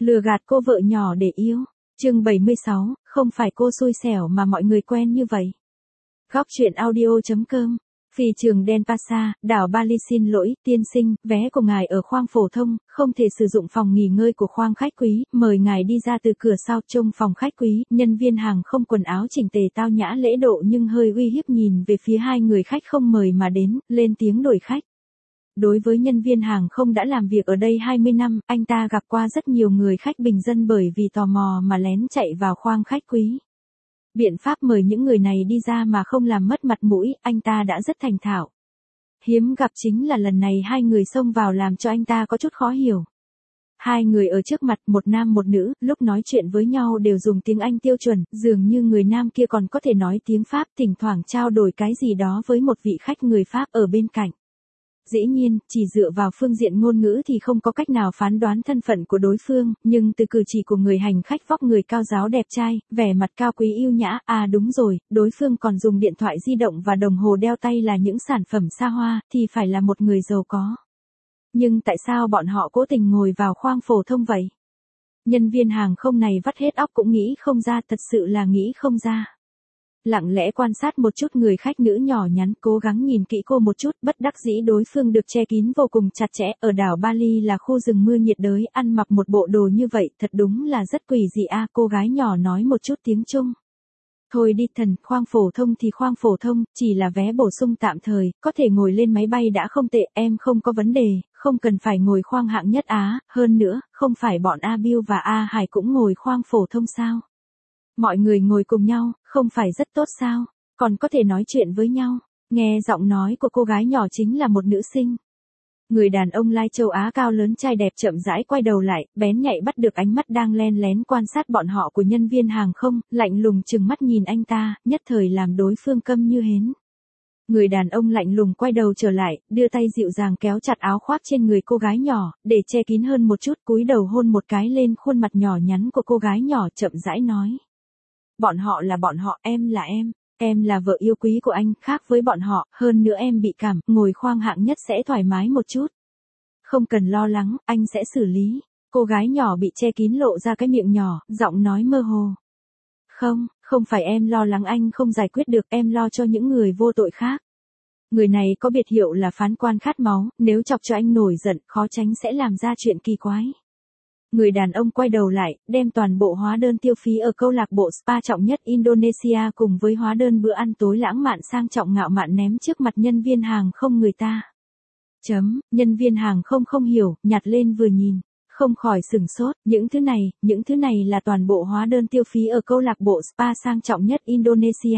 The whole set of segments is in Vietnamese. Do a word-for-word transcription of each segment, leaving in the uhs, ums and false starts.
Lừa gạt cô vợ nhỏ để yêu. Chương bảy mươi sáu, không phải cô xui xẻo mà mọi người quen như vậy. Góc truyện audio chấm com. Phi trường Denpasar, đảo Bali xin lỗi, tiên sinh, vé của ngài ở khoang phổ thông, không thể sử dụng phòng nghỉ ngơi của khoang khách quý, mời ngài đi ra từ cửa sau trông phòng khách quý. Nhân viên hàng không quần áo chỉnh tề tao nhã lễ độ nhưng hơi uy hiếp nhìn về phía hai người khách không mời mà đến, lên tiếng đổi khách. Đối với nhân viên hàng không đã làm việc ở đây hai mươi năm, anh ta gặp qua rất nhiều người khách bình dân bởi vì tò mò mà lén chạy vào khoang khách quý. Biện pháp mời những người này đi ra mà không làm mất mặt mũi, anh ta đã rất thành thạo. Hiếm gặp chính là lần này hai người xông vào làm cho anh ta có chút khó hiểu. Hai người ở trước mặt, một nam một nữ, lúc nói chuyện với nhau đều dùng tiếng Anh tiêu chuẩn, dường như người nam kia còn có thể nói tiếng Pháp, thỉnh thoảng trao đổi cái gì đó với một vị khách người Pháp ở bên cạnh. Dĩ nhiên, chỉ dựa vào phương diện ngôn ngữ thì không có cách nào phán đoán thân phận của đối phương, nhưng từ cử chỉ của người hành khách vóc người cao ráo đẹp trai, vẻ mặt cao quý yêu nhã, à đúng rồi, đối phương còn dùng điện thoại di động và đồng hồ đeo tay là những sản phẩm xa hoa, thì phải là một người giàu có. Nhưng tại sao bọn họ cố tình ngồi vào khoang phổ thông vậy? Nhân viên hàng không này vắt hết óc cũng nghĩ không ra, thật sự là nghĩ không ra. Lặng lẽ quan sát một chút người khách nữ nhỏ nhắn, cố gắng nhìn kỹ cô một chút, bất đắc dĩ đối phương được che kín vô cùng chặt chẽ, ở đảo Bali là khu rừng mưa nhiệt đới, ăn mặc một bộ đồ như vậy, thật đúng là rất quỷ dị a. Cô gái nhỏ nói một chút tiếng Trung. Thôi đi thần, khoang phổ thông thì khoang phổ thông, chỉ là vé bổ sung tạm thời, có thể ngồi lên máy bay đã không tệ, em không có vấn đề, không cần phải ngồi khoang hạng nhất Á, hơn nữa, không phải bọn A Bill và A Hải cũng ngồi khoang phổ thông sao? Mọi người ngồi cùng nhau, không phải rất tốt sao, còn có thể nói chuyện với nhau. Nghe giọng nói của cô gái nhỏ chính là một nữ sinh. Người đàn ông lai châu Á cao lớn trai đẹp chậm rãi quay đầu lại, bén nhạy bắt được ánh mắt đang len lén quan sát bọn họ của nhân viên hàng không, lạnh lùng trừng mắt nhìn anh ta, nhất thời làm đối phương câm như hến. Người đàn ông lạnh lùng quay đầu trở lại, đưa tay dịu dàng kéo chặt áo khoác trên người cô gái nhỏ, để che kín hơn một chút, cúi đầu hôn một cái lên khuôn mặt nhỏ nhắn của cô gái nhỏ, chậm rãi nói. Bọn họ là bọn họ, em là em, em là vợ yêu quý của anh, khác với bọn họ, hơn nữa em bị cảm, ngồi khoang hạng nhất sẽ thoải mái một chút. Không cần lo lắng, anh sẽ xử lý. Cô gái nhỏ bị che kín lộ ra cái miệng nhỏ, giọng nói mơ hồ. Không, không phải em lo lắng anh không giải quyết được, em lo cho những người vô tội khác. Người này có biệt hiệu là phán quan khát máu, nếu chọc cho anh nổi giận, khó tránh sẽ làm ra chuyện kỳ quái. Người đàn ông quay đầu lại, đem toàn bộ hóa đơn tiêu phí ở câu lạc bộ spa trọng nhất Indonesia cùng với hóa đơn bữa ăn tối lãng mạn sang trọng ngạo mạn ném trước mặt nhân viên hàng không người ta. Chấm, nhân viên hàng không không hiểu, nhặt lên vừa nhìn, không khỏi sửng sốt, những thứ này, những thứ này là toàn bộ hóa đơn tiêu phí ở câu lạc bộ spa sang trọng nhất Indonesia.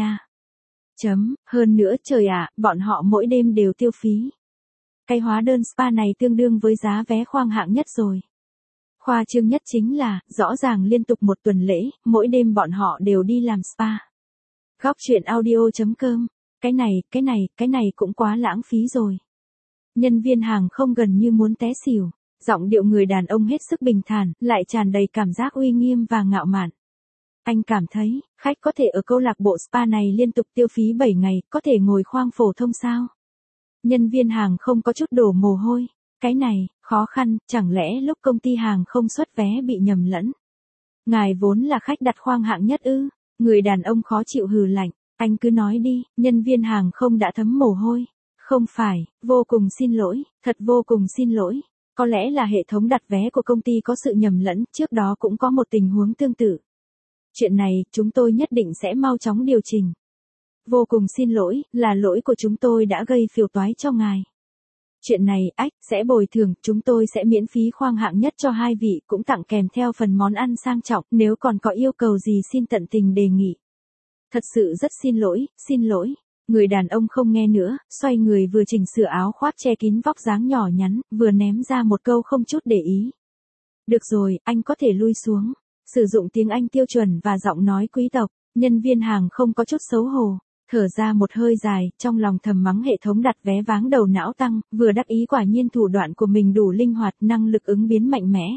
Chấm, hơn nữa trời ạ, bọn họ mỗi đêm đều tiêu phí. Cái hóa đơn spa này tương đương với giá vé khoang hạng nhất rồi. Khoa trương nhất chính là, rõ ràng liên tục một tuần lễ, mỗi đêm bọn họ đều đi làm spa. Góc truyện audio chấm com. Cái này, cái này, cái này cũng quá lãng phí rồi. Nhân viên hàng không gần như muốn té xỉu. Giọng điệu người đàn ông hết sức bình thản, lại tràn đầy cảm giác uy nghiêm và ngạo mạn. Anh cảm thấy, khách có thể ở câu lạc bộ spa này liên tục tiêu phí bảy ngày, có thể ngồi khoang phổ thông sao? Nhân viên hàng không có chút đổ mồ hôi. Cái này, khó khăn, chẳng lẽ lúc công ty hàng không xuất vé bị nhầm lẫn? Ngài vốn là khách đặt khoang hạng nhất ư? Người đàn ông khó chịu hừ lạnh, anh cứ nói đi, nhân viên hàng không đã thấm mồ hôi. Không phải, vô cùng xin lỗi, thật vô cùng xin lỗi. Có lẽ là hệ thống đặt vé của công ty có sự nhầm lẫn, trước đó cũng có một tình huống tương tự. Chuyện này, chúng tôi nhất định sẽ mau chóng điều chỉnh. Vô cùng xin lỗi, là lỗi của chúng tôi đã gây phiền toái cho ngài. Chuyện này, ách, sẽ bồi thường, chúng tôi sẽ miễn phí khoang hạng nhất cho hai vị, cũng tặng kèm theo phần món ăn sang trọng, nếu còn có yêu cầu gì xin tận tình đề nghị. Thật sự rất xin lỗi, xin lỗi. Người đàn ông không nghe nữa, xoay người vừa chỉnh sửa áo khoác che kín vóc dáng nhỏ nhắn, vừa ném ra một câu không chút để ý. Được rồi, anh có thể lui xuống. Sử dụng tiếng Anh tiêu chuẩn và giọng nói quý tộc, nhân viên hàng không có chút xấu hổ. Thở ra một hơi dài, trong lòng thầm mắng hệ thống đặt vé váng đầu não tăng, vừa đắc ý quả nhiên thủ đoạn của mình đủ linh hoạt, năng lực ứng biến mạnh mẽ.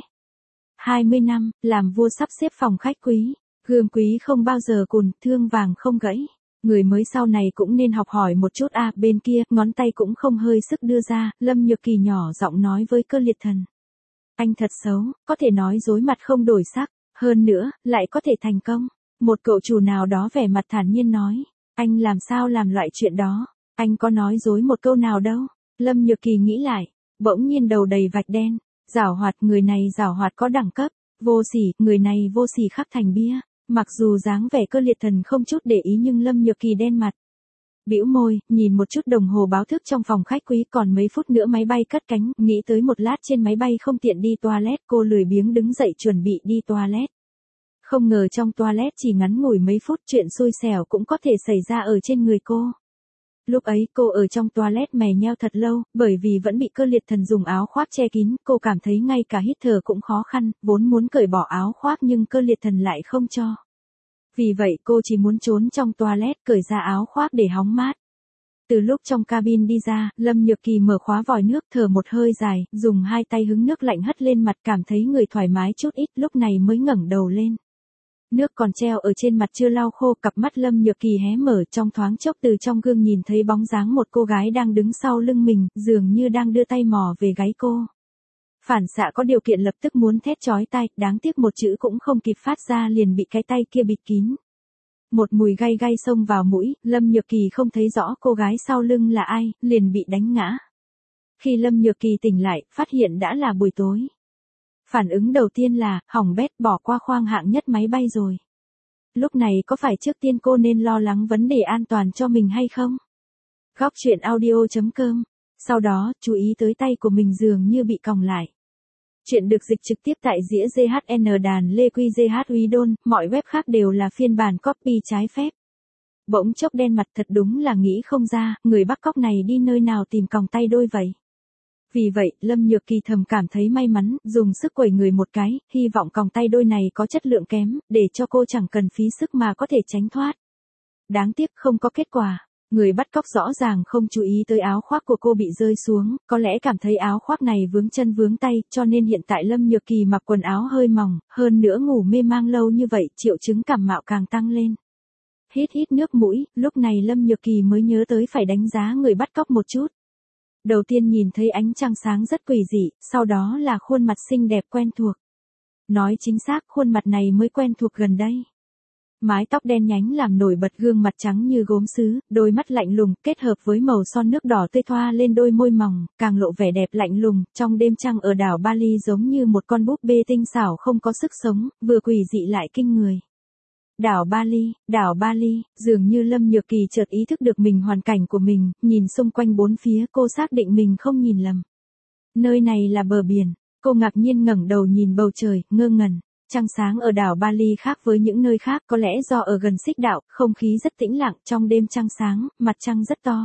hai mươi năm, làm vua sắp xếp phòng khách quý, gươm quý không bao giờ cùn, thương vàng không gãy. Người mới sau này cũng nên học hỏi một chút a, à, bên kia, ngón tay cũng không hơi sức đưa ra, Lâm Nhược Kỳ nhỏ giọng nói với Cơ Liệt Thần. Anh thật xấu, có thể nói dối mặt không đổi sắc, hơn nữa, lại có thể thành công. Một cậu chủ nào đó vẻ mặt thản nhiên nói, anh làm sao làm loại chuyện đó, anh có nói dối một câu nào đâu. Lâm Nhược Kỳ nghĩ lại, bỗng nhiên đầu đầy vạch đen, giảo hoạt, người này giảo hoạt có đẳng cấp, vô sỉ, người này vô sỉ khắc thành bia. Mặc dù dáng vẻ Cơ Liệt Thần không chút để ý nhưng Lâm Nhược Kỳ đen mặt. Bĩu môi, nhìn một chút đồng hồ báo thức trong phòng khách quý, còn mấy phút nữa máy bay cất cánh, nghĩ tới một lát trên máy bay không tiện đi toilet, cô lười biếng đứng dậy chuẩn bị đi toilet. Không ngờ trong toilet chỉ ngắn ngủi mấy phút, chuyện xui xẻo cũng có thể xảy ra ở trên người cô. Lúc ấy cô ở trong toilet mè nheo thật lâu, bởi vì vẫn bị Cơ Liệt Thần dùng áo khoác che kín, cô cảm thấy ngay cả hít thở cũng khó khăn, vốn muốn cởi bỏ áo khoác nhưng Cơ Liệt Thần lại không cho. Vì vậy cô chỉ muốn trốn trong toilet, cởi ra áo khoác để hóng mát. Từ lúc trong cabin đi ra, Lâm Nhược Kỳ mở khóa vòi nước, thở một hơi dài, dùng hai tay hứng nước lạnh hất lên mặt, cảm thấy người thoải mái chút ít, lúc này mới ngẩng đầu lên. Nước còn treo ở trên mặt chưa lau khô, cặp mắt Lâm Nhược Kỳ hé mở, trong thoáng chốc từ trong gương nhìn thấy bóng dáng một cô gái đang đứng sau lưng mình, dường như đang đưa tay mò về gáy cô. Phản xạ có điều kiện lập tức muốn thét chói tai, đáng tiếc một chữ cũng không kịp phát ra liền bị cái tay kia bịt kín. Một mùi gay gay xông vào mũi, Lâm Nhược Kỳ không thấy rõ cô gái sau lưng là ai, liền bị đánh ngã. Khi Lâm Nhược Kỳ tỉnh lại, phát hiện đã là buổi tối. Phản ứng đầu tiên là, hỏng bét, bỏ qua khoang hạng nhất máy bay rồi. Lúc này có phải trước tiên cô nên lo lắng vấn đề an toàn cho mình hay không? Góc truyện audio chấm com. Sau đó, chú ý tới tay của mình dường như bị còng lại. Chuyện được dịch trực tiếp tại dĩa giê hát en đàn Lê Quy giê hát Uy Đôn, mọi web khác đều là phiên bản copy trái phép. Bỗng chốc đen mặt, thật đúng là nghĩ không ra, người bắt cóc này đi nơi nào tìm còng tay đôi vậy. Vì vậy, Lâm Nhược Kỳ thầm cảm thấy may mắn, dùng sức quẩy người một cái, hy vọng còng tay đôi này có chất lượng kém, để cho cô chẳng cần phí sức mà có thể tránh thoát. Đáng tiếc không có kết quả. Người bắt cóc rõ ràng không chú ý tới áo khoác của cô bị rơi xuống, có lẽ cảm thấy áo khoác này vướng chân vướng tay, cho nên hiện tại Lâm Nhược Kỳ mặc quần áo hơi mỏng, hơn nữa ngủ mê mang lâu như vậy, triệu chứng cảm mạo càng tăng lên. Hít hít nước mũi, lúc này Lâm Nhược Kỳ mới nhớ tới phải đánh giá người bắt cóc một chút. Đầu tiên nhìn thấy ánh trăng sáng rất quỷ dị, sau đó là khuôn mặt xinh đẹp quen thuộc. Nói chính xác, khuôn mặt này mới quen thuộc gần đây. Mái tóc đen nhánh làm nổi bật gương mặt trắng như gốm sứ, đôi mắt lạnh lùng, kết hợp với màu son nước đỏ tươi thoa lên đôi môi mỏng, càng lộ vẻ đẹp lạnh lùng, trong đêm trăng ở đảo Bali giống như một con búp bê tinh xảo không có sức sống, vừa quỷ dị lại kinh người. Đảo Bali, đảo Bali, dường như Lâm Nhược Kỳ chợt ý thức được mình hoàn cảnh của mình, nhìn xung quanh bốn phía, cô xác định mình không nhìn lầm. Nơi này là bờ biển, cô ngạc nhiên ngẩng đầu nhìn bầu trời, ngơ ngẩn. Trăng sáng ở đảo Bali khác với những nơi khác, có lẽ do ở gần xích đạo, không khí rất tĩnh lặng, trong đêm trăng sáng, mặt trăng rất to.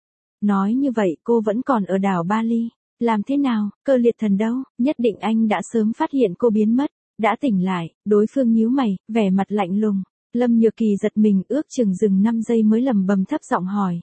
Nói như vậy cô vẫn còn ở đảo Bali. Làm thế nào, Cơ Liệt Thần đâu, nhất định anh đã sớm phát hiện cô biến mất. Đã tỉnh lại, đối phương nhíu mày, vẻ mặt lạnh lùng. Lâm Nhược Kỳ giật mình, ước chừng dừng năm giây mới lầm bầm thấp giọng hỏi.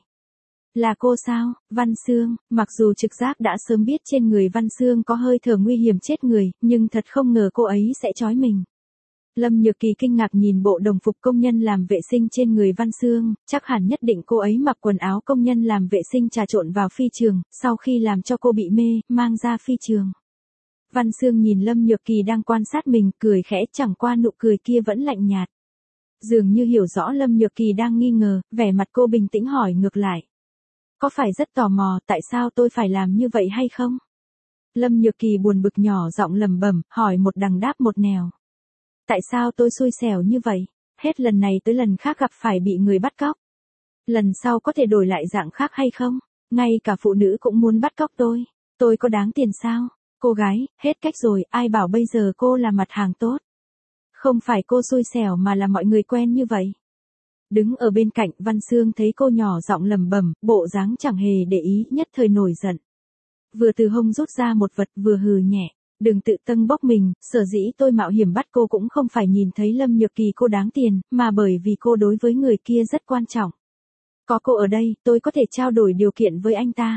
Là cô sao, Văn Xương? Mặc dù trực giác đã sớm biết trên người Văn Xương có hơi thở nguy hiểm chết người, nhưng thật không ngờ cô ấy sẽ trói mình. Lâm Nhược Kỳ kinh ngạc nhìn bộ đồng phục công nhân làm vệ sinh trên người Văn Xương, chắc hẳn nhất định cô ấy mặc quần áo công nhân làm vệ sinh trà trộn vào phi trường, sau khi làm cho cô bị mê, mang ra phi trường. Văn Xương nhìn Lâm Nhược Kỳ đang quan sát mình, cười khẽ, chẳng qua nụ cười kia vẫn lạnh nhạt. Dường như hiểu rõ Lâm Nhược Kỳ đang nghi ngờ, vẻ mặt cô bình tĩnh hỏi ngược lại. Có phải rất tò mò tại sao tôi phải làm như vậy hay không? Lâm Nhược Kỳ buồn bực nhỏ giọng lẩm bẩm, hỏi một đằng đáp một nẻo. Tại sao tôi xui xẻo như vậy? Hết lần này tới lần khác gặp phải bị người bắt cóc. Lần sau có thể đổi lại dạng khác hay không? Ngay cả phụ nữ cũng muốn bắt cóc tôi. Tôi có đáng tiền sao? Cô gái, hết cách rồi, ai bảo bây giờ cô là mặt hàng tốt. Không phải cô xui xẻo mà là mọi người quen như vậy. Đứng ở bên cạnh, Văn Xương thấy cô nhỏ giọng lẩm bẩm, bộ dáng chẳng hề để ý, nhất thời nổi giận. Vừa từ hông rút ra một vật, vừa hừ nhẹ. Đừng tự tâng bốc mình, sở dĩ tôi mạo hiểm bắt cô cũng không phải nhìn thấy Lâm Nhược Kỳ cô đáng tiền, mà bởi vì cô đối với người kia rất quan trọng. Có cô ở đây, tôi có thể trao đổi điều kiện với anh ta.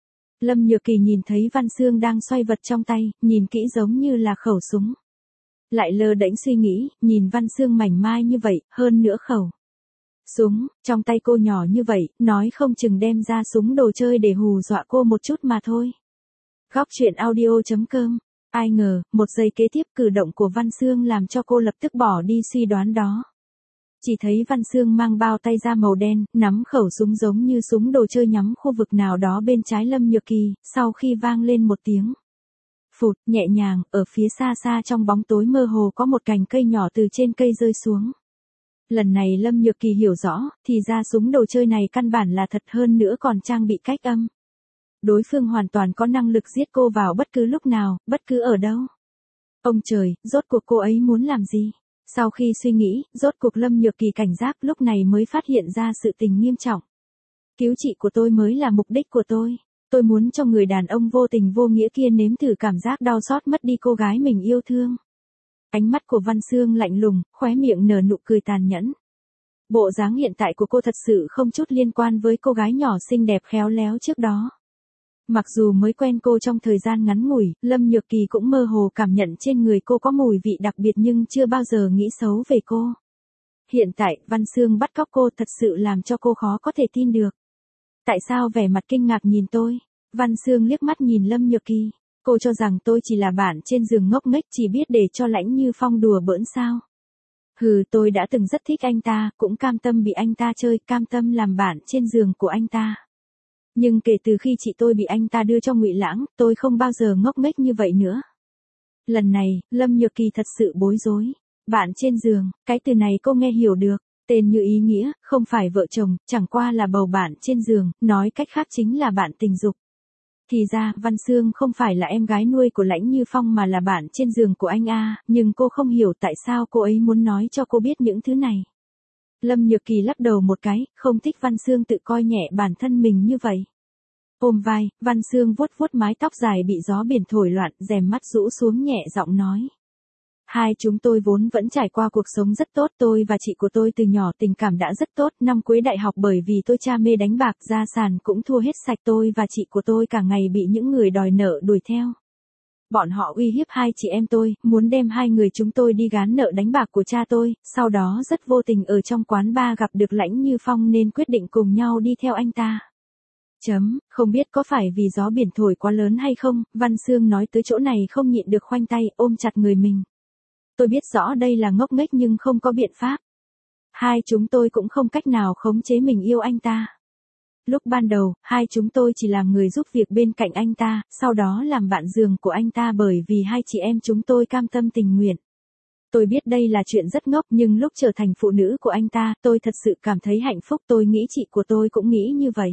Lâm Nhược Kỳ nhìn thấy Văn Xương đang xoay vật trong tay, nhìn kỹ giống như là khẩu súng. Lại lơ đễnh suy nghĩ, nhìn Văn Xương mảnh mai như vậy, hơn nữa khẩu súng, trong tay cô nhỏ như vậy, nói không chừng đem ra súng đồ chơi để hù dọa cô một chút mà thôi. Góc truyện audio chấm com Ai ngờ, một giây kế tiếp cử động của Văn Sương làm cho cô lập tức bỏ đi suy đoán đó. Chỉ thấy Văn Sương mang bao tay da màu đen, nắm khẩu súng giống như súng đồ chơi nhắm khu vực nào đó bên trái Lâm Nhược Kỳ, sau khi vang lên một tiếng phụt, nhẹ nhàng, ở phía xa xa trong bóng tối mơ hồ có một cành cây nhỏ từ trên cây rơi xuống. Lần này Lâm Nhược Kỳ hiểu rõ, thì ra súng đồ chơi này căn bản là thật, hơn nữa còn trang bị cách âm. Đối phương hoàn toàn có năng lực giết cô vào bất cứ lúc nào, bất cứ ở đâu. Ông trời, rốt cuộc cô ấy muốn làm gì? Sau khi suy nghĩ, rốt cuộc Lâm Nhược Kỳ cảnh giác, lúc này mới phát hiện ra sự tình nghiêm trọng. Cứu chị của tôi mới là mục đích của tôi. Tôi muốn cho người đàn ông vô tình vô nghĩa kia nếm thử cảm giác đau xót mất đi cô gái mình yêu thương. Ánh mắt của Văn Sương lạnh lùng, khóe miệng nở nụ cười tàn nhẫn. Bộ dáng hiện tại của cô thật sự không chút liên quan với cô gái nhỏ xinh đẹp khéo léo trước đó. Mặc dù mới quen cô trong thời gian ngắn ngủi, Lâm Nhược Kỳ cũng mơ hồ cảm nhận trên người cô có mùi vị đặc biệt nhưng chưa bao giờ nghĩ xấu về cô. Hiện tại, Văn Sương bắt cóc cô thật sự làm cho cô khó có thể tin được. Tại sao vẻ mặt kinh ngạc nhìn tôi? Văn Sương liếc mắt nhìn Lâm Nhược Kỳ. Cô cho rằng tôi chỉ là bạn trên giường ngốc nghếch chỉ biết để cho Lãnh Như Phong đùa bỡn sao? Hừ, tôi đã từng rất thích anh ta, cũng cam tâm bị anh ta chơi, cam tâm làm bạn trên giường của anh ta. Nhưng kể từ khi chị tôi bị anh ta đưa cho Ngụy Lãng, tôi không bao giờ ngốc nghếch như vậy nữa. Lần này, Lâm Nhược Kỳ thật sự bối rối. Bạn trên giường, cái từ này cô nghe hiểu được. Tên như ý nghĩa, không phải vợ chồng, chẳng qua là bầu bạn trên giường, nói cách khác chính là bạn tình dục. Thì ra, Văn Sương không phải là em gái nuôi của Lãnh Như Phong mà là bạn trên giường của anh a, nhưng cô không hiểu tại sao cô ấy muốn nói cho cô biết những thứ này. Lâm Nhược Kỳ lắc đầu một cái, không thích Văn Sương tự coi nhẹ bản thân mình như vậy. Ôm vai, Văn Sương vuốt vuốt mái tóc dài bị gió biển thổi loạn, rèm mắt rũ xuống nhẹ giọng nói. Hai chúng tôi vốn vẫn trải qua cuộc sống rất tốt, tôi và chị của tôi từ nhỏ tình cảm đã rất tốt, năm cuối đại học bởi vì tôi cha mê đánh bạc, gia sản cũng thua hết sạch, tôi và chị của tôi cả ngày bị những người đòi nợ đuổi theo. Bọn họ uy hiếp hai chị em tôi, muốn đem hai người chúng tôi đi gán nợ đánh bạc của cha tôi, sau đó rất vô tình ở trong quán bar gặp được Lãnh Như Phong nên quyết định cùng nhau đi theo anh ta. Chấm, không biết có phải vì gió biển thổi quá lớn hay không, Văn Sương nói tới chỗ này không nhịn được khoanh tay, ôm chặt người mình. Tôi biết rõ đây là ngốc nghếch nhưng không có biện pháp. Hai chúng tôi cũng không cách nào khống chế mình yêu anh ta. Lúc ban đầu, hai chúng tôi chỉ làm người giúp việc bên cạnh anh ta, sau đó làm bạn giường của anh ta bởi vì hai chị em chúng tôi cam tâm tình nguyện. Tôi biết đây là chuyện rất ngốc nhưng lúc trở thành phụ nữ của anh ta, tôi thật sự cảm thấy hạnh phúc, tôi nghĩ chị của tôi cũng nghĩ như vậy.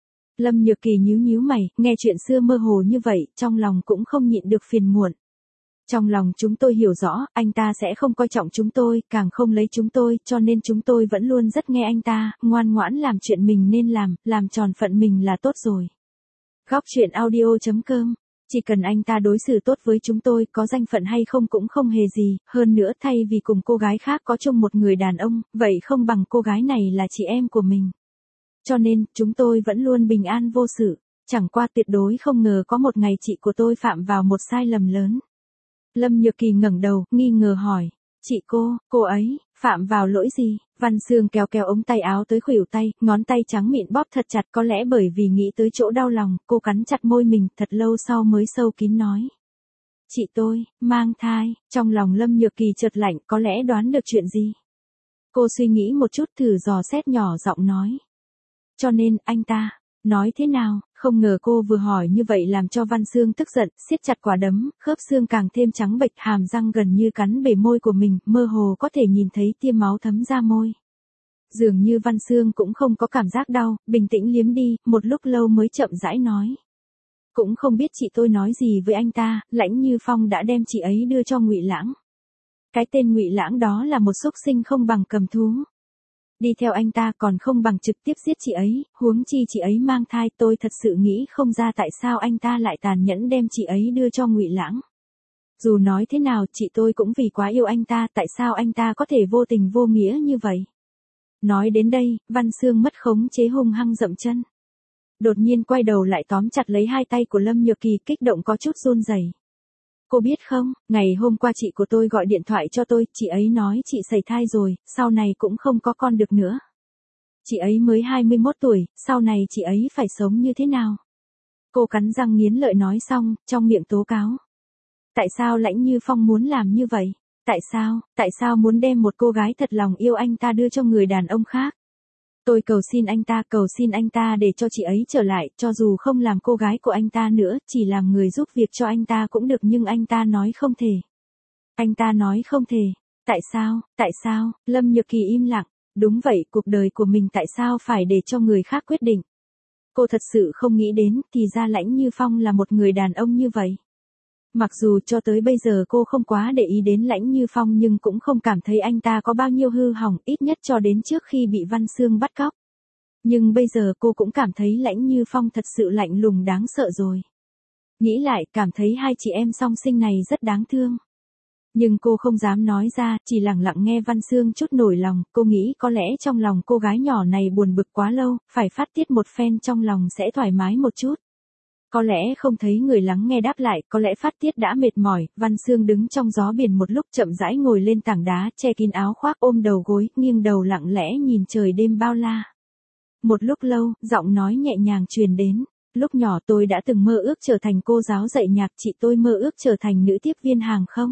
Lâm Nhược Kỳ nhíu nhíu mày, nghe chuyện xưa mơ hồ như vậy, trong lòng cũng không nhịn được phiền muộn. Trong lòng chúng tôi hiểu rõ, anh ta sẽ không coi trọng chúng tôi, càng không lấy chúng tôi, cho nên chúng tôi vẫn luôn rất nghe anh ta, ngoan ngoãn làm chuyện mình nên làm, làm tròn phận mình là tốt rồi. Góc truyện audio chấm com. Chỉ cần anh ta đối xử tốt với chúng tôi, có danh phận hay không cũng không hề gì, hơn nữa thay vì cùng cô gái khác có chung một người đàn ông, vậy không bằng cô gái này là chị em của mình. Cho nên, chúng tôi vẫn luôn bình an vô sự, chẳng qua tuyệt đối không ngờ có một ngày chị của tôi phạm vào một sai lầm lớn. Lâm Nhược Kỳ ngẩng đầu, nghi ngờ hỏi, chị cô, cô ấy, phạm vào lỗi gì? Văn Sương kéo kéo ống tay áo tới khuỷu tay, ngón tay trắng mịn bóp thật chặt, có lẽ bởi vì nghĩ tới chỗ đau lòng, cô cắn chặt môi mình, thật lâu sau mới sâu kín nói. Chị tôi, mang thai, trong lòng Lâm Nhược Kỳ chợt lạnh, có lẽ đoán được chuyện gì? Cô suy nghĩ một chút thử dò xét nhỏ giọng nói. Cho nên, anh ta, nói thế nào? Không ngờ cô vừa hỏi như vậy làm cho Văn Sương tức giận, siết chặt quả đấm, khớp xương càng thêm trắng bệch, hàm răng gần như cắn bể môi của mình, mơ hồ có thể nhìn thấy tia máu thấm ra môi. Dường như Văn Sương cũng không có cảm giác đau, bình tĩnh liếm đi, một lúc lâu mới chậm rãi nói. Cũng không biết chị tôi nói gì với anh ta, Lãnh Như Phong đã đem chị ấy đưa cho Ngụy Lãng. Cái tên Ngụy Lãng đó là một xúc sinh không bằng cầm thú. Đi theo anh ta còn không bằng trực tiếp giết chị ấy, huống chi chị ấy mang thai, tôi thật sự nghĩ không ra tại sao anh ta lại tàn nhẫn đem chị ấy đưa cho Ngụy Lãng. Dù nói thế nào, chị tôi cũng vì quá yêu anh ta, tại sao anh ta có thể vô tình vô nghĩa như vậy? Nói đến đây, Văn Sương mất khống chế hung hăng dậm chân. Đột nhiên quay đầu lại tóm chặt lấy hai tay của Lâm Nhược Kỳ, kích động có chút run rẩy. Cô biết không, ngày hôm qua chị của tôi gọi điện thoại cho tôi, chị ấy nói chị sẩy thai rồi, sau này cũng không có con được nữa. Chị ấy mới hai mươi mốt tuổi, sau này chị ấy phải sống như thế nào? Cô cắn răng nghiến lợi nói xong, trong miệng tố cáo. Tại sao Lãnh Như Phong muốn làm như vậy? Tại sao, tại sao muốn đem một cô gái thật lòng yêu anh ta đưa cho người đàn ông khác? Tôi cầu xin anh ta, cầu xin anh ta để cho chị ấy trở lại, cho dù không làm cô gái của anh ta nữa, chỉ làm người giúp việc cho anh ta cũng được, nhưng anh ta nói không thể. Anh ta nói không thể. Tại sao, tại sao? Lâm Nhược Kỳ im lặng. Đúng vậy, cuộc đời của mình tại sao phải để cho người khác quyết định? Cô thật sự không nghĩ đến, thì ra Lãnh Như Phong là một người đàn ông như vậy. Mặc dù cho tới bây giờ cô không quá để ý đến Lãnh Như Phong nhưng cũng không cảm thấy anh ta có bao nhiêu hư hỏng, ít nhất cho đến trước khi bị Văn Xương bắt cóc. Nhưng bây giờ cô cũng cảm thấy Lãnh Như Phong thật sự lạnh lùng đáng sợ rồi. Nghĩ lại, cảm thấy hai chị em song sinh này rất đáng thương. Nhưng cô không dám nói ra, chỉ lặng lặng nghe Văn Xương chút nổi lòng, cô nghĩ có lẽ trong lòng cô gái nhỏ này buồn bực quá lâu, phải phát tiết một phen trong lòng sẽ thoải mái một chút. Có lẽ không thấy người lắng nghe đáp lại, có lẽ phát tiết đã mệt mỏi, Văn Xương đứng trong gió biển một lúc chậm rãi ngồi lên tảng đá, che kín áo khoác ôm đầu gối, nghiêng đầu lặng lẽ nhìn trời đêm bao la. Một lúc lâu, giọng nói nhẹ nhàng truyền đến, lúc nhỏ tôi đã từng mơ ước trở thành cô giáo dạy nhạc, chị tôi mơ ước trở thành nữ tiếp viên hàng không.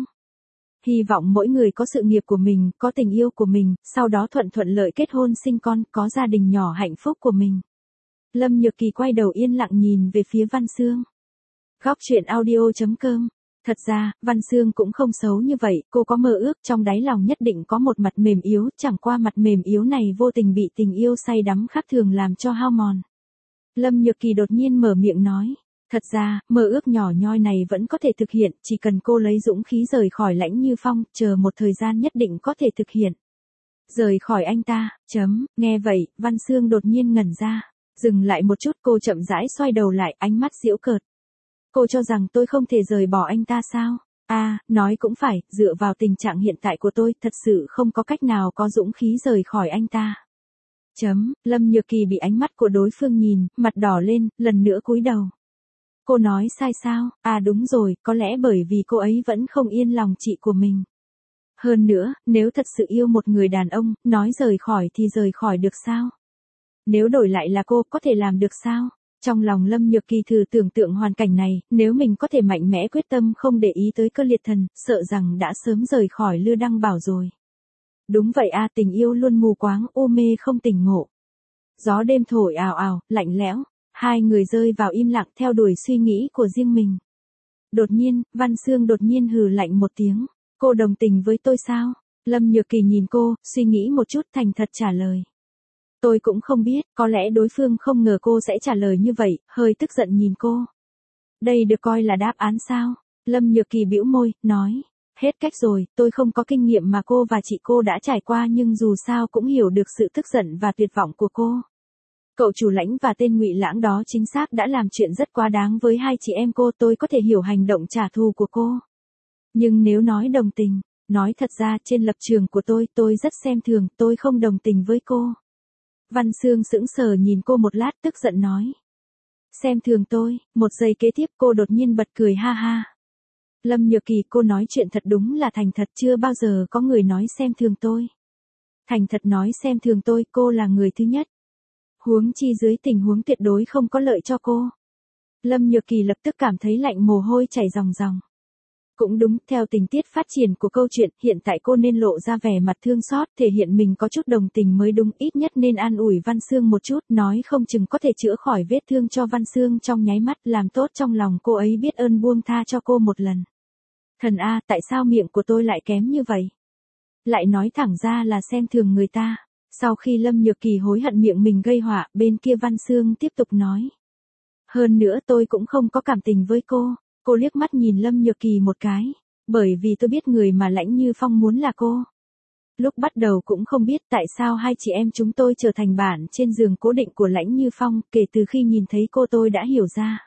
Hy vọng mỗi người có sự nghiệp của mình, có tình yêu của mình, sau đó thuận thuận lợi kết hôn sinh con, có gia đình nhỏ hạnh phúc của mình. Lâm Nhược Kỳ quay đầu yên lặng nhìn về phía Văn Xương. Góc truyện audio chấm com. Thật ra, Văn Xương cũng không xấu như vậy, cô có mơ ước trong đáy lòng nhất định có một mặt mềm yếu, chẳng qua mặt mềm yếu này vô tình bị tình yêu say đắm khác thường làm cho hao mòn. Lâm Nhược Kỳ đột nhiên mở miệng nói. Thật ra, mơ ước nhỏ nhoi này vẫn có thể thực hiện, chỉ cần cô lấy dũng khí rời khỏi Lãnh Như Phong, chờ một thời gian nhất định có thể thực hiện. Rời khỏi anh ta, chấm, nghe vậy, Văn Xương đột nhiên ngẩn ra. Dừng lại một chút, cô chậm rãi xoay đầu lại, ánh mắt giễu cợt. Cô cho rằng tôi không thể rời bỏ anh ta sao? À, nói cũng phải, dựa vào tình trạng hiện tại của tôi, thật sự không có cách nào có dũng khí rời khỏi anh ta. Chấm, Lâm Nhược Kỳ bị ánh mắt của đối phương nhìn, mặt đỏ lên, lần nữa cúi đầu. Cô nói sai sao? À đúng rồi, có lẽ bởi vì cô ấy vẫn không yên lòng chị của mình. Hơn nữa, nếu thật sự yêu một người đàn ông, nói rời khỏi thì rời khỏi được sao? Nếu đổi lại là cô, có thể làm được sao? Trong lòng Lâm Nhược Kỳ thử tưởng tượng hoàn cảnh này, nếu mình có thể mạnh mẽ quyết tâm không để ý tới Cơ Liệt Thần, sợ rằng đã sớm rời khỏi Lư Đăng Bảo rồi. Đúng vậy a, tình yêu luôn mù quáng, u mê không tỉnh ngộ. Gió đêm thổi ào ào, lạnh lẽo, hai người rơi vào im lặng theo đuổi suy nghĩ của riêng mình. Đột nhiên, Văn Xương đột nhiên hừ lạnh một tiếng. Cô đồng tình với tôi sao? Lâm Nhược Kỳ nhìn cô, suy nghĩ một chút thành thật trả lời. Tôi cũng không biết, có lẽ đối phương không ngờ cô sẽ trả lời như vậy, hơi tức giận nhìn cô. Đây được coi là đáp án sao? Lâm Nhược Kỳ bĩu môi, nói. Hết cách rồi, tôi không có kinh nghiệm mà cô và chị cô đã trải qua nhưng dù sao cũng hiểu được sự tức giận và tuyệt vọng của cô. Cậu chủ Lãnh và tên Ngụy Lãng đó chính xác đã làm chuyện rất quá đáng với hai chị em cô, tôi có thể hiểu hành động trả thù của cô. Nhưng nếu nói đồng tình, nói thật ra trên lập trường của tôi, tôi rất xem thường, tôi không đồng tình với cô. Văn Xương sững sờ nhìn cô một lát tức giận nói. Xem thường tôi, một giây kế tiếp cô đột nhiên bật cười ha ha. Lâm Nhược Kỳ, cô nói chuyện thật đúng là thành thật, chưa bao giờ có người nói xem thường tôi. Thành thật nói xem thường tôi, cô là người thứ nhất. Huống chi dưới tình huống tuyệt đối không có lợi cho cô. Lâm Nhược Kỳ lập tức cảm thấy lạnh mồ hôi chảy ròng ròng. Cũng đúng, theo tình tiết phát triển của câu chuyện, hiện tại cô nên lộ ra vẻ mặt thương xót, thể hiện mình có chút đồng tình mới đúng, ít nhất nên an ủi Văn Xương một chút, nói không chừng có thể chữa khỏi vết thương cho Văn Xương trong nháy mắt, làm tốt trong lòng cô ấy biết ơn buông tha cho cô một lần. Thần a, tại sao miệng của tôi lại kém như vậy? Lại nói thẳng ra là xem thường người ta. Sau khi Lâm Nhược Kỳ hối hận miệng mình gây họa, bên kia Văn Xương tiếp tục nói. Hơn nữa tôi cũng không có cảm tình với cô. Cô liếc mắt nhìn Lâm Nhược Kỳ một cái. Bởi vì tôi biết người mà Lãnh Như Phong muốn là cô. Lúc bắt đầu cũng không biết tại sao hai chị em chúng tôi trở thành bạn trên giường cố định của Lãnh Như Phong, kể từ khi nhìn thấy cô tôi đã hiểu ra.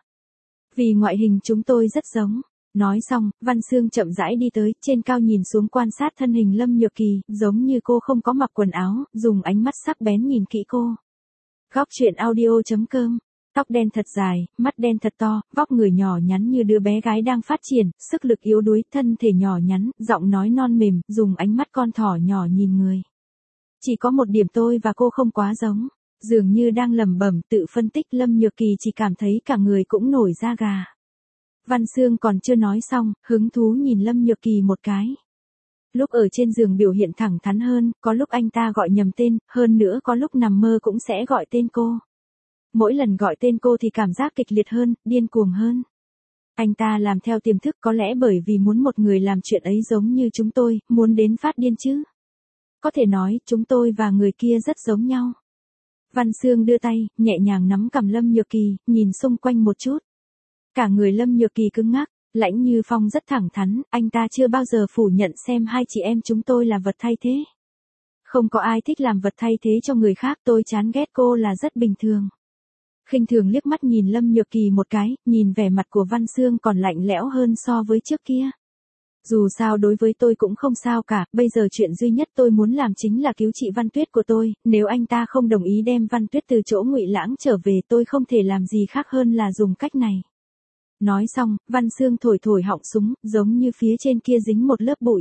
Vì ngoại hình chúng tôi rất giống. Nói xong, Văn Xương chậm rãi đi tới, trên cao nhìn xuống quan sát thân hình Lâm Nhược Kỳ, giống như cô không có mặc quần áo, dùng ánh mắt sắc bén nhìn kỹ cô. Góc truyện audio chấm com. Tóc đen thật dài, mắt đen thật to, vóc người nhỏ nhắn như đứa bé gái đang phát triển, sức lực yếu đuối, thân thể nhỏ nhắn, giọng nói non mềm, dùng ánh mắt con thỏ nhỏ nhìn người. Chỉ có một điểm tôi và cô không quá giống. Dường như đang lẩm bẩm tự phân tích, Lâm Nhược Kỳ chỉ cảm thấy cả người cũng nổi da gà. Văn Sương còn chưa nói xong, hứng thú nhìn Lâm Nhược Kỳ một cái. Lúc ở trên giường biểu hiện thẳng thắn hơn, có lúc anh ta gọi nhầm tên, hơn nữa có lúc nằm mơ cũng sẽ gọi tên cô. Mỗi lần gọi tên cô thì cảm giác kịch liệt hơn, điên cuồng hơn. Anh ta làm theo tiềm thức có lẽ bởi vì muốn một người làm chuyện ấy giống như chúng tôi, muốn đến phát điên chứ. Có thể nói, chúng tôi và người kia rất giống nhau. Văn Sương đưa tay, nhẹ nhàng nắm cằm Lâm Nhược Kỳ, nhìn xung quanh một chút. Cả người Lâm Nhược Kỳ cứng ngắc, Lãnh Như Phong rất thẳng thắn, anh ta chưa bao giờ phủ nhận xem hai chị em chúng tôi là vật thay thế. Không có ai thích làm vật thay thế cho người khác, tôi chán ghét cô là rất bình thường. Khinh thường liếc mắt nhìn Lâm Nhược Kỳ một cái, nhìn vẻ mặt của Văn Sương còn lạnh lẽo hơn so với trước kia. Dù sao đối với tôi cũng không sao cả, bây giờ chuyện duy nhất tôi muốn làm chính là cứu chị Văn Tuyết của tôi, nếu anh ta không đồng ý đem Văn Tuyết từ chỗ Ngụy Lãng trở về tôi không thể làm gì khác hơn là dùng cách này. Nói xong, Văn Sương thổi thổi họng súng, giống như phía trên kia dính một lớp bụi.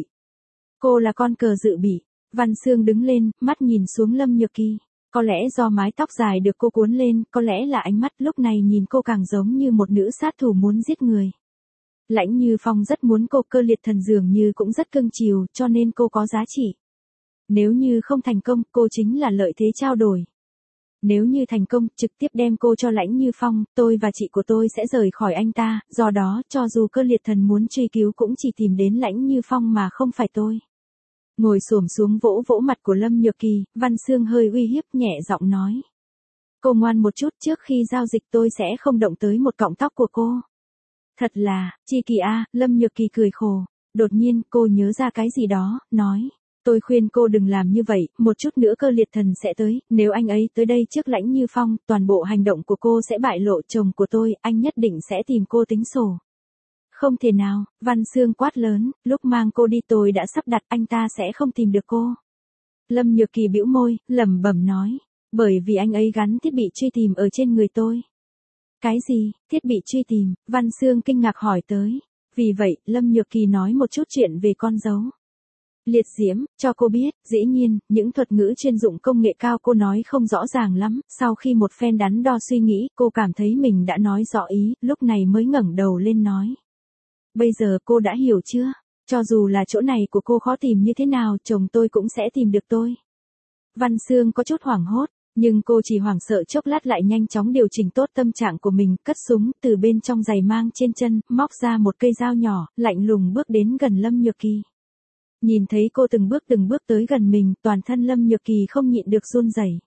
Cô là con cờ dự bị. Văn Sương đứng lên, mắt nhìn xuống Lâm Nhược Kỳ. Có lẽ do mái tóc dài được cô cuốn lên, có lẽ là ánh mắt lúc này nhìn cô càng giống như một nữ sát thủ muốn giết người. Lãnh Như Phong rất muốn cô, Cơ Liệt Thần dường như cũng rất cưng chiều, cho nên cô có giá trị. Nếu như không thành công, cô chính là lợi thế trao đổi. Nếu như thành công, trực tiếp đem cô cho Lãnh Như Phong, tôi và chị của tôi sẽ rời khỏi anh ta, do đó, cho dù Cơ Liệt Thần muốn truy cứu cũng chỉ tìm đến Lãnh Như Phong mà không phải tôi. Ngồi xổm xuống vỗ vỗ mặt của Lâm Nhược Kỳ, Văn Sương hơi uy hiếp nhẹ giọng nói. Cô ngoan một chút, trước khi giao dịch tôi sẽ không động tới một cọng tóc của cô. Thật là, Chi Kỳ a, Lâm Nhược Kỳ cười khổ. Đột nhiên cô nhớ ra cái gì đó, nói. Tôi khuyên cô đừng làm như vậy, một chút nữa Cơ Liệt Thần sẽ tới, nếu anh ấy tới đây trước Lãnh Như Phong, toàn bộ hành động của cô sẽ bại lộ. Chồng của tôi, anh nhất định sẽ tìm cô tính sổ. Không thể nào, Văn Sương quát lớn, lúc mang cô đi tôi đã sắp đặt anh ta sẽ không tìm được cô. Lâm Nhược Kỳ bĩu môi, lẩm bẩm nói, bởi vì anh ấy gắn thiết bị truy tìm ở trên người tôi. Cái gì, thiết bị truy tìm, Văn Sương kinh ngạc hỏi tới. Vì vậy, Lâm Nhược Kỳ nói một chút chuyện về con dấu. Liệt diễm, cho cô biết, dĩ nhiên, những thuật ngữ chuyên dụng công nghệ cao cô nói không rõ ràng lắm, sau khi một phen đắn đo suy nghĩ, cô cảm thấy mình đã nói rõ ý, lúc này mới ngẩng đầu lên nói. Bây giờ cô đã hiểu chưa? Cho dù là chỗ này của cô khó tìm như thế nào, chồng tôi cũng sẽ tìm được tôi. Văn Sương có chút hoảng hốt, nhưng cô chỉ hoảng sợ chốc lát lại nhanh chóng điều chỉnh tốt tâm trạng của mình, cất súng, từ bên trong giày mang trên chân, móc ra một cây dao nhỏ, lạnh lùng bước đến gần Lâm Nhược Kỳ. Nhìn thấy cô từng bước từng bước tới gần mình, toàn thân Lâm Nhược Kỳ không nhịn được run rẩy.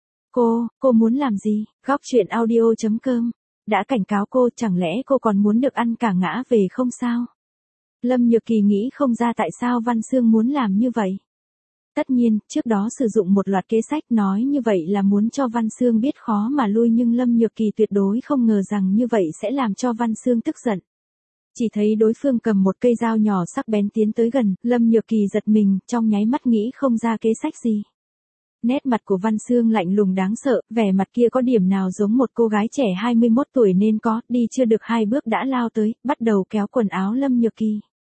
Cô, cô muốn làm gì? Góc truyện audio chấm com đã cảnh cáo cô, chẳng lẽ cô còn muốn được ăn cả ngã về không sao? Lâm Nhược Kỳ nghĩ không ra tại sao Văn Sương muốn làm như vậy. Tất nhiên, trước đó sử dụng một loạt kế sách nói như vậy là muốn cho Văn Sương biết khó mà lui, nhưng Lâm Nhược Kỳ tuyệt đối không ngờ rằng như vậy sẽ làm cho Văn Sương tức giận. Chỉ thấy đối phương cầm một cây dao nhỏ sắc bén tiến tới gần, Lâm Nhược Kỳ giật mình, trong nháy mắt nghĩ không ra kế sách gì. Nét mặt của Văn Sương lạnh lùng đáng sợ, vẻ mặt kia có điểm nào giống một cô gái trẻ hai mươi mốt tuổi nên có, đi chưa được hai bước đã lao tới, bắt đầu kéo quần áo Lâm Nhược Kỳ.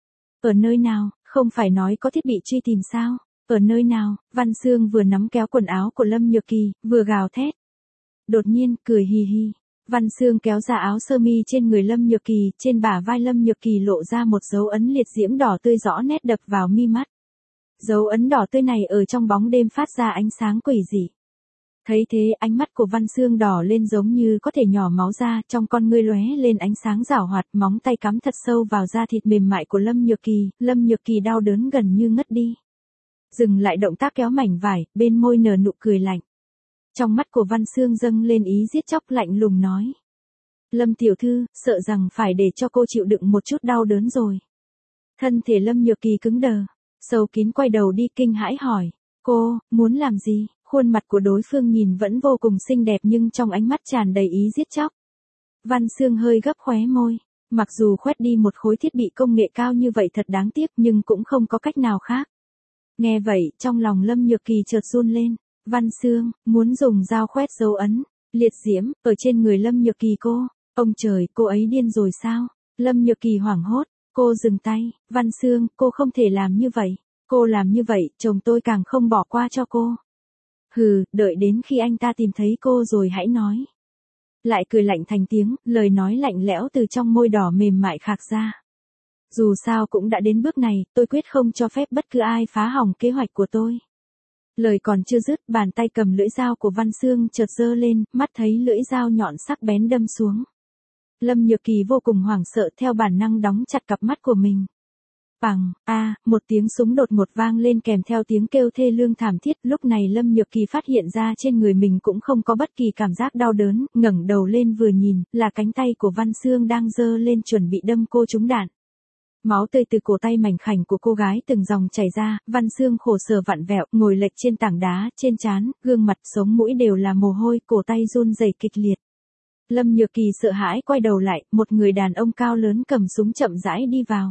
Ở nơi nào, không phải nói có thiết bị truy tìm sao? Ở nơi nào? Văn Sương vừa nắm kéo quần áo của Lâm Nhược Kỳ, vừa gào thét. Đột nhiên, cười hì hì. Văn Sương kéo ra áo sơ mi trên người Lâm Nhược Kỳ, trên bả vai Lâm Nhược Kỳ lộ ra một dấu ấn liệt diễm đỏ tươi rõ nét đập vào mi mắt. Dấu ấn đỏ tươi này ở trong bóng đêm phát ra ánh sáng quỷ dị. Thấy thế, ánh mắt của Văn Sương đỏ lên giống như có thể nhỏ máu ra, trong con ngươi lóe lên ánh sáng giảo hoạt, móng tay cắm thật sâu vào da thịt mềm mại của Lâm Nhược Kỳ, Lâm Nhược Kỳ đau đớn gần như ngất đi. Dừng lại động tác kéo mảnh vải, bên môi nở nụ cười lạnh. Trong mắt của Văn Sương dâng lên ý giết chóc, lạnh lùng nói. Lâm tiểu thư, sợ rằng phải để cho cô chịu đựng một chút đau đớn rồi. Thân thể Lâm Nhược Kỳ cứng đờ, sâu kín quay đầu đi kinh hãi hỏi. Cô, muốn làm gì? Khuôn mặt của đối phương nhìn vẫn vô cùng xinh đẹp nhưng trong ánh mắt tràn đầy ý giết chóc. Văn Sương hơi gấp khóe môi. Mặc dù khoét đi một khối thiết bị công nghệ cao như vậy thật đáng tiếc nhưng cũng không có cách nào khác. Nghe vậy, trong lòng Lâm Nhược Kỳ chợt run lên. Văn Sương, muốn dùng dao khoét dấu ấn, liệt diễm, ở trên người Lâm Nhược Kỳ cô. Ông trời, cô ấy điên rồi sao? Lâm Nhược Kỳ hoảng hốt, cô dừng tay. Văn Sương, cô không thể làm như vậy. Cô làm như vậy, chồng tôi càng không bỏ qua cho cô. Hừ, đợi đến khi anh ta tìm thấy cô rồi hãy nói. Lại cười lạnh thành tiếng, lời nói lạnh lẽo từ trong môi đỏ mềm mại khạc ra. Dù sao cũng đã đến bước này, tôi quyết không cho phép bất cứ ai phá hỏng kế hoạch của tôi. Lời còn chưa dứt, bàn tay cầm lưỡi dao của Văn Xương chợt giơ lên, mắt thấy lưỡi dao nhọn sắc bén đâm xuống. Lâm Nhược Kỳ vô cùng hoảng sợ, theo bản năng đóng chặt cặp mắt của mình. Bằng, a, một tiếng súng đột ngột vang lên kèm theo tiếng kêu thê lương thảm thiết, lúc này Lâm Nhược Kỳ phát hiện ra trên người mình cũng không có bất kỳ cảm giác đau đớn, ngẩng đầu lên vừa nhìn, là cánh tay của Văn Xương đang giơ lên chuẩn bị đâm cô trúng đạn. Máu tươi từ cổ tay mảnh khảnh của cô gái từng dòng chảy ra, Văn Xương khổ sở vặn vẹo, ngồi lệch trên tảng đá, trên trán, gương mặt, sống mũi đều là mồ hôi, cổ tay run rẩy kịch liệt. Lâm Nhược Kỳ sợ hãi quay đầu lại, một người đàn ông cao lớn cầm súng chậm rãi đi vào.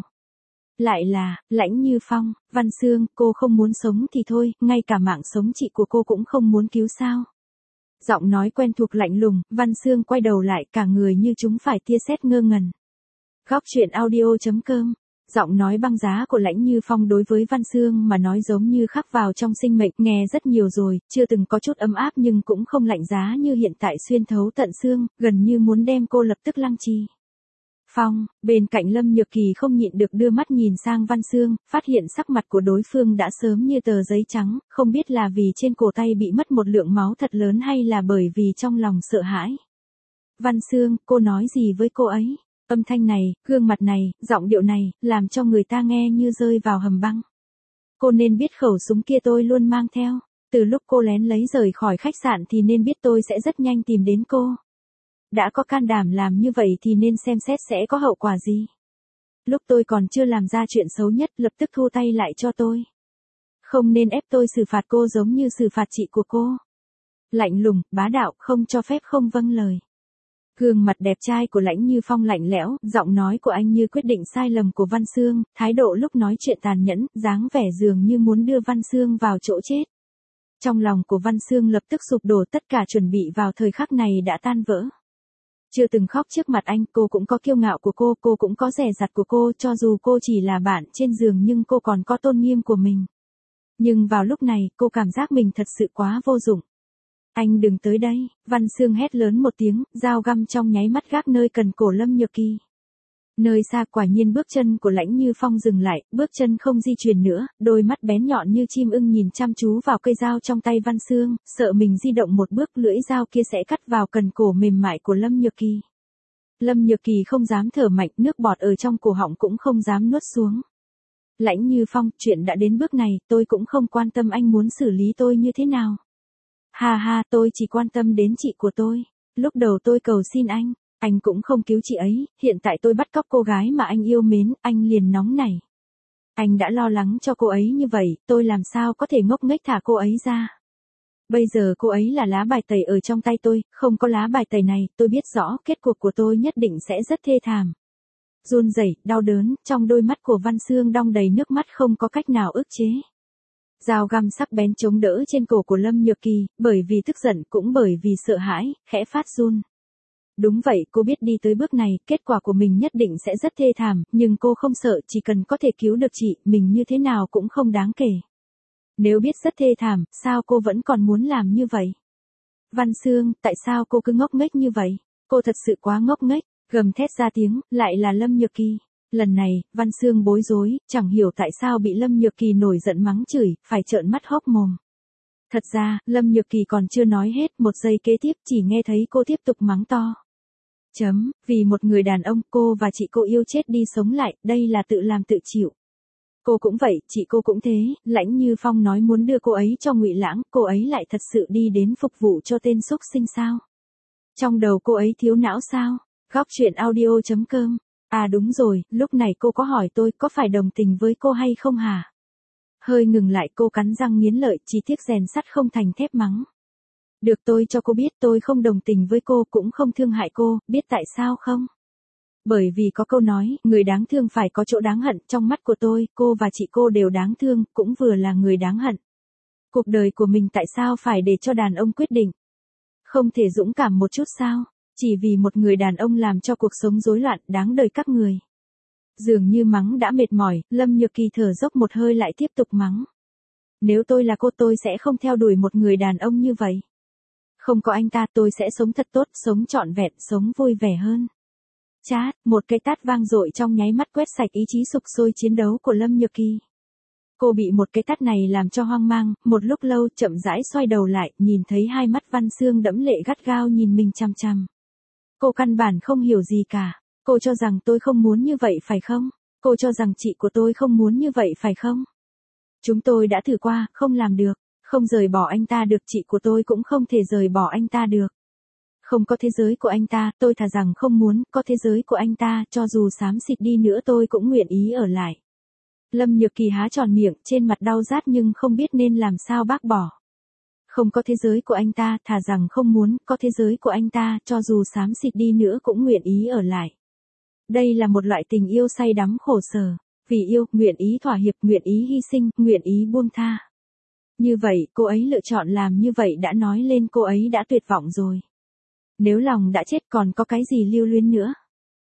Lại là, Lãnh Như Phong. Văn Xương, cô không muốn sống thì thôi, ngay cả mạng sống chị của cô cũng không muốn cứu sao? Giọng nói quen thuộc lạnh lùng, Văn Xương quay đầu lại, cả người như chúng phải tia sét ngơ ngẩn. Góc truyện audio chấm com. Giọng nói băng giá của Lãnh Như Phong đối với Văn Xương mà nói giống như khắc vào trong sinh mệnh, nghe rất nhiều rồi, chưa từng có chút ấm áp nhưng cũng không lạnh giá như hiện tại, xuyên thấu tận xương, gần như muốn đem cô lập tức lăng trì. Phong, bên cạnh Lâm Nhược Kỳ không nhịn được đưa mắt nhìn sang Văn Xương, phát hiện sắc mặt của đối phương đã sớm như tờ giấy trắng, không biết là vì trên cổ tay bị mất một lượng máu thật lớn hay là bởi vì trong lòng sợ hãi. Văn Xương, cô nói gì với cô ấy? Âm thanh này, gương mặt này, giọng điệu này, làm cho người ta nghe như rơi vào hầm băng. Cô nên biết khẩu súng kia tôi luôn mang theo. Từ lúc cô lén lấy rời khỏi khách sạn thì nên biết tôi sẽ rất nhanh tìm đến cô. Đã có can đảm làm như vậy thì nên xem xét sẽ có hậu quả gì. Lúc tôi còn chưa làm ra chuyện xấu nhất, lập tức thu tay lại cho tôi. Không nên ép tôi xử phạt cô giống như xử phạt chị của cô. Lạnh lùng, bá đạo, không cho phép không vâng lời. Gương mặt đẹp trai của Lãnh Như Phong lạnh lẽo, giọng nói của anh như quyết định sai lầm của Văn Xương, thái độ lúc nói chuyện tàn nhẫn, dáng vẻ dường như muốn đưa Văn Xương vào chỗ chết. Trong lòng của Văn Xương lập tức sụp đổ, tất cả chuẩn bị vào thời khắc này đã tan vỡ. Chưa từng khóc trước mặt anh, cô cũng có kiêu ngạo của cô, cô cũng có dè dặt của cô, cho dù cô chỉ là bạn trên giường nhưng cô còn có tôn nghiêm của mình. Nhưng vào lúc này, cô cảm giác mình thật sự quá vô dụng. Anh đừng tới đây, Văn Xương hét lớn một tiếng, dao găm trong nháy mắt gác nơi cần cổ Lâm Nhược Kỳ. Nơi xa quả nhiên bước chân của Lãnh Như Phong dừng lại, bước chân không di chuyển nữa, đôi mắt bén nhọn như chim ưng nhìn chăm chú vào cây dao trong tay Văn Xương, sợ mình di động một bước lưỡi dao kia sẽ cắt vào cần cổ mềm mại của Lâm Nhược Kỳ. Lâm Nhược Kỳ không dám thở mạnh, nước bọt ở trong cổ họng cũng không dám nuốt xuống. Lãnh Như Phong, chuyện đã đến bước này, tôi cũng không quan tâm anh muốn xử lý tôi như thế nào. Ha ha, tôi chỉ quan tâm đến chị của tôi. Lúc đầu tôi cầu xin anh, anh cũng không cứu chị ấy, hiện tại tôi bắt cóc cô gái mà anh yêu mến, anh liền nóng nảy. Anh đã lo lắng cho cô ấy như vậy, tôi làm sao có thể ngốc nghếch thả cô ấy ra. Bây giờ cô ấy là lá bài tẩy ở trong tay tôi, không có lá bài tẩy này, tôi biết rõ kết cục của tôi nhất định sẽ rất thê thảm. Run rẩy, đau đớn, trong đôi mắt của Văn Xương đong đầy nước mắt không có cách nào ức chế. Dao găm sắc bén chống đỡ trên cổ của Lâm Nhược Kỳ, bởi vì tức giận cũng bởi vì sợ hãi, khẽ phát run. Đúng vậy, cô biết đi tới bước này, kết quả của mình nhất định sẽ rất thê thảm, nhưng cô không sợ, chỉ cần có thể cứu được chị, mình như thế nào cũng không đáng kể. Nếu biết rất thê thảm, sao cô vẫn còn muốn làm như vậy? Văn Xương, tại sao cô cứ ngốc nghếch như vậy? Cô thật sự quá ngốc nghếch, gầm thét ra tiếng, lại là Lâm Nhược Kỳ. Lần này, Văn Xương bối rối, chẳng hiểu tại sao bị Lâm Nhược Kỳ nổi giận mắng chửi, phải trợn mắt hốc mồm. Thật ra, Lâm Nhược Kỳ còn chưa nói hết, một giây kế tiếp chỉ nghe thấy cô tiếp tục mắng to. Chấm, vì một người đàn ông, cô và chị cô yêu chết đi sống lại, đây là tự làm tự chịu. Cô cũng vậy, chị cô cũng thế, Lãnh Như Phong nói muốn đưa cô ấy cho Ngụy Lãng, cô ấy lại thật sự đi đến phục vụ cho tên xúc sinh sao? Trong đầu cô ấy thiếu não sao? Góc truyện audio chấm com. À đúng rồi, lúc này cô có hỏi tôi có phải đồng tình với cô hay không hả? Hơi ngừng lại, cô cắn răng nghiến lợi, chỉ tiếc rèn sắt không thành thép mắng. Được, tôi cho cô biết tôi không đồng tình với cô, cũng không thương hại cô, biết tại sao không? Bởi vì có câu nói, người đáng thương phải có chỗ đáng hận, trong mắt của tôi, cô và chị cô đều đáng thương, cũng vừa là người đáng hận. Cuộc đời của mình tại sao phải để cho đàn ông quyết định? Không thể dũng cảm một chút sao? Chỉ vì một người đàn ông làm cho cuộc sống rối loạn, đáng đời các người. Dường như mắng đã mệt mỏi, Lâm Nhược Kỳ thở dốc một hơi lại tiếp tục mắng. Nếu tôi là cô tôi sẽ không theo đuổi một người đàn ông như vậy. Không có anh ta tôi sẽ sống thật tốt, sống trọn vẹn, sống vui vẻ hơn. Chát, một cái tát vang dội trong nháy mắt quét sạch ý chí sục sôi chiến đấu của Lâm Nhược Kỳ. Cô bị một cái tát này làm cho hoang mang, một lúc lâu chậm rãi xoay đầu lại, nhìn thấy hai mắt Văn Xương đẫm lệ gắt gao nhìn mình chằm chằm. Cô căn bản không hiểu gì cả. Cô cho rằng tôi không muốn như vậy phải không? Cô cho rằng chị của tôi không muốn như vậy phải không? Chúng tôi đã thử qua, không làm được. Không rời bỏ anh ta được, chị của tôi cũng không thể rời bỏ anh ta được. Không có thế giới của anh ta, tôi thà rằng không muốn, có thế giới của anh ta, cho dù xám xịt đi nữa tôi cũng nguyện ý ở lại. Lâm Nhược Kỳ há tròn miệng, trên mặt đau rát nhưng không biết nên làm sao bác bỏ. Không có thế giới của anh ta, thà rằng không muốn, có thế giới của anh ta, cho dù xám xịt đi nữa cũng nguyện ý ở lại. Đây là một loại tình yêu say đắm khổ sở. Vì yêu, nguyện ý thỏa hiệp, nguyện ý hy sinh, nguyện ý buông tha. Như vậy, cô ấy lựa chọn làm như vậy đã nói lên cô ấy đã tuyệt vọng rồi. Nếu lòng đã chết còn có cái gì lưu luyến nữa.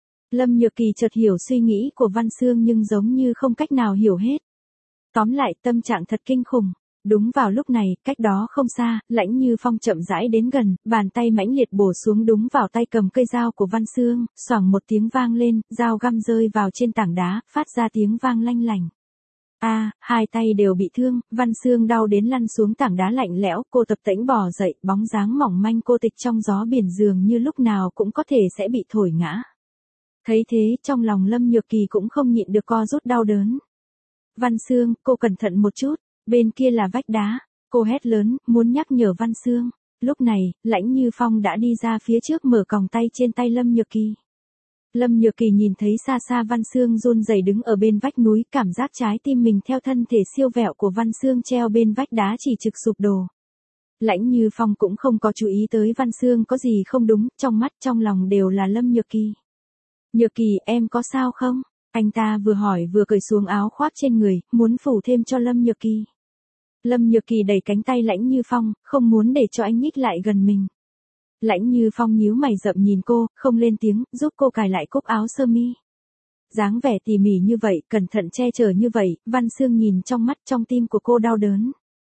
Lâm Nhược Kỳ chợt hiểu suy nghĩ của Văn Xương nhưng giống như không cách nào hiểu hết. Tóm lại tâm trạng thật kinh khủng. Đúng vào lúc này, cách đó không xa, Lãnh Như Phong chậm rãi đến gần, bàn tay mãnh liệt bổ xuống đúng vào tay cầm cây dao của Văn Xương, xoảng một tiếng vang lên, dao găm rơi vào trên tảng đá, phát ra tiếng vang lanh lành. A, à, hai tay đều bị thương, Văn Xương đau đến lăn xuống tảng đá lạnh lẽo, cô tập tễnh bò dậy, bóng dáng mỏng manh cô tịch trong gió biển dường như lúc nào cũng có thể sẽ bị thổi ngã. Thấy thế, trong lòng Lâm Nhược Kỳ cũng không nhịn được co rút đau đớn. Văn Xương, cô cẩn thận một chút. Bên kia là vách đá, cô hét lớn, muốn nhắc nhở Văn Xương. Lúc này, Lãnh Như Phong đã đi ra phía trước mở còng tay trên tay Lâm Nhược Kỳ. Lâm Nhược Kỳ nhìn thấy xa xa Văn Xương run rẩy đứng ở bên vách núi, cảm giác trái tim mình theo thân thể siêu vẹo của Văn Xương treo bên vách đá chỉ trực sụp đổ. Lãnh Như Phong cũng không có chú ý tới Văn Xương có gì không đúng, trong mắt trong lòng đều là Lâm Nhược Kỳ. Nhược Kỳ, em có sao không? Anh ta vừa hỏi vừa cởi xuống áo khoác trên người, muốn phủ thêm cho Lâm Nhược Kỳ. Lâm Nhược Kỳ đẩy cánh tay Lãnh Như Phong, không muốn để cho anh nhích lại gần mình. Lãnh Như Phong nhíu mày rậm nhìn cô, không lên tiếng, giúp cô cài lại cúc áo sơ mi. Dáng vẻ tỉ mỉ như vậy, cẩn thận che chở như vậy, Văn Xương nhìn trong mắt trong tim của cô đau đớn.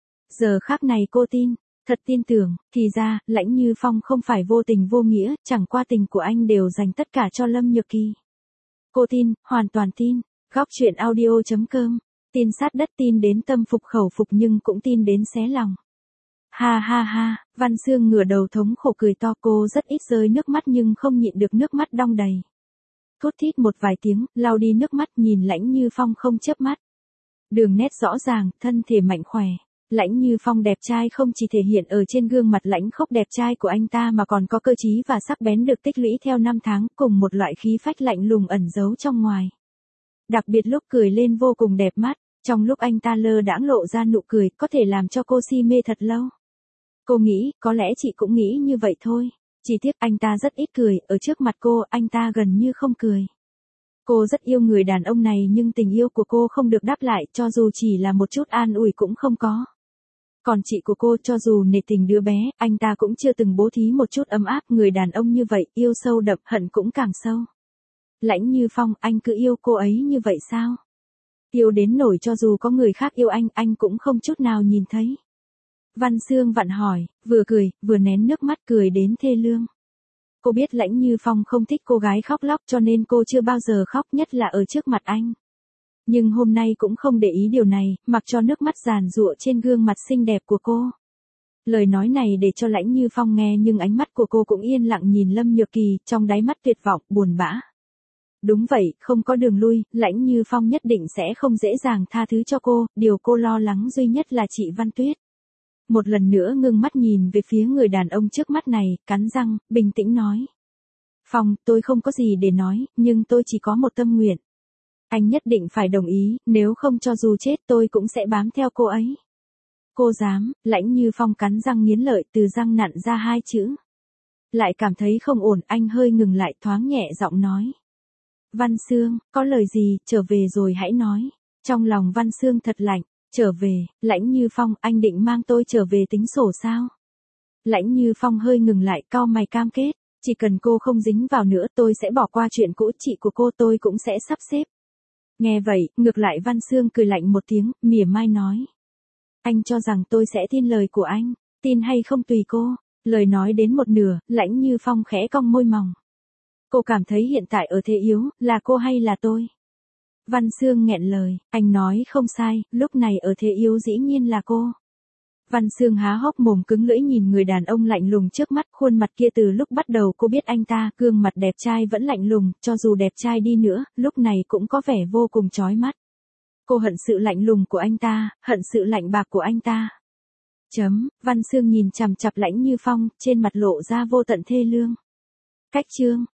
Giờ khắc này cô tin, thật tin tưởng, thì ra, Lãnh Như Phong không phải vô tình vô nghĩa, chẳng qua tình của anh đều dành tất cả cho Lâm Nhược Kỳ. Cô tin, hoàn toàn tin. Góc truyện audio chấm com. Tin sát đất, tin đến tâm phục khẩu phục nhưng cũng tin đến xé lòng. Ha ha ha, Văn Xương ngửa đầu thống khổ cười to, cô rất ít rơi nước mắt nhưng không nhịn được nước mắt đong đầy. Thút thít một vài tiếng, lau đi nước mắt nhìn Lãnh Như Phong không chớp mắt. Đường nét rõ ràng, thân thể mạnh khỏe. Lãnh Như Phong đẹp trai không chỉ thể hiện ở trên gương mặt lãnh khốc đẹp trai của anh ta mà còn có cơ trí và sắc bén được tích lũy theo năm tháng, cùng một loại khí phách lạnh lùng ẩn giấu trong ngoài. Đặc biệt lúc cười lên vô cùng đẹp mắt, trong lúc anh ta lơ đãng lộ ra nụ cười, có thể làm cho cô si mê thật lâu. Cô nghĩ, có lẽ chị cũng nghĩ như vậy thôi. Chỉ tiếc anh ta rất ít cười, ở trước mặt cô, anh ta gần như không cười. Cô rất yêu người đàn ông này nhưng tình yêu của cô không được đáp lại, cho dù chỉ là một chút an ủi cũng không có. Còn chị của cô, cho dù nể tình đứa bé, anh ta cũng chưa từng bố thí một chút ấm áp, người đàn ông như vậy, yêu sâu đậm, hận cũng càng sâu. Lãnh Như Phong, anh cứ yêu cô ấy như vậy sao? Yêu đến nổi cho dù có người khác yêu anh, anh cũng không chút nào nhìn thấy. Văn Xương vặn hỏi, vừa cười, vừa nén nước mắt cười đến thê lương. Cô biết Lãnh Như Phong không thích cô gái khóc lóc cho nên cô chưa bao giờ khóc, nhất là ở trước mặt anh. Nhưng hôm nay cũng không để ý điều này, mặc cho nước mắt giàn giụa trên gương mặt xinh đẹp của cô. Lời nói này để cho Lãnh Như Phong nghe nhưng ánh mắt của cô cũng yên lặng nhìn Lâm Nhược Kỳ, trong đáy mắt tuyệt vọng, buồn bã. Đúng vậy, không có đường lui, Lãnh Như Phong nhất định sẽ không dễ dàng tha thứ cho cô, điều cô lo lắng duy nhất là chị Văn Tuyết. Một lần nữa ngưng mắt nhìn về phía người đàn ông trước mắt này, cắn răng, bình tĩnh nói. Phong, tôi không có gì để nói, nhưng tôi chỉ có một tâm nguyện. Anh nhất định phải đồng ý, nếu không cho dù chết tôi cũng sẽ bám theo cô ấy. Cô dám, Lãnh Như Phong cắn răng nghiến lợi, từ răng nặn ra hai chữ. Lại cảm thấy không ổn, anh hơi ngừng lại, thoáng nhẹ giọng nói. Văn Xương, có lời gì, trở về rồi hãy nói. Trong lòng Văn Xương thật lạnh, trở về, Lãnh Như Phong, anh định mang tôi trở về tính sổ sao? Lãnh Như Phong hơi ngừng lại, cau mày cam kết, chỉ cần cô không dính vào nữa tôi sẽ bỏ qua chuyện cũ, chị của cô tôi cũng sẽ sắp xếp. Nghe vậy, ngược lại Văn Xương cười lạnh một tiếng, mỉa mai nói. Anh cho rằng tôi sẽ tin lời của anh, tin hay không tùy cô. Lời nói đến một nửa, Lãnh Như Phong khẽ cong môi mỏng. Cô cảm thấy hiện tại ở thế yếu, là cô hay là tôi? Văn Xương nghẹn lời, anh nói không sai, lúc này ở thế yếu dĩ nhiên là cô. Văn Xương há hốc mồm cứng lưỡi nhìn người đàn ông lạnh lùng trước mắt, khuôn mặt kia từ lúc bắt đầu cô biết anh ta, gương mặt đẹp trai vẫn lạnh lùng, cho dù đẹp trai đi nữa, lúc này cũng có vẻ vô cùng chói mắt. Cô hận sự lạnh lùng của anh ta, hận sự lạnh bạc của anh ta. Chấm, Văn Xương nhìn chằm chằm Lãnh Như Phong, trên mặt lộ ra vô tận thê lương. Cách chương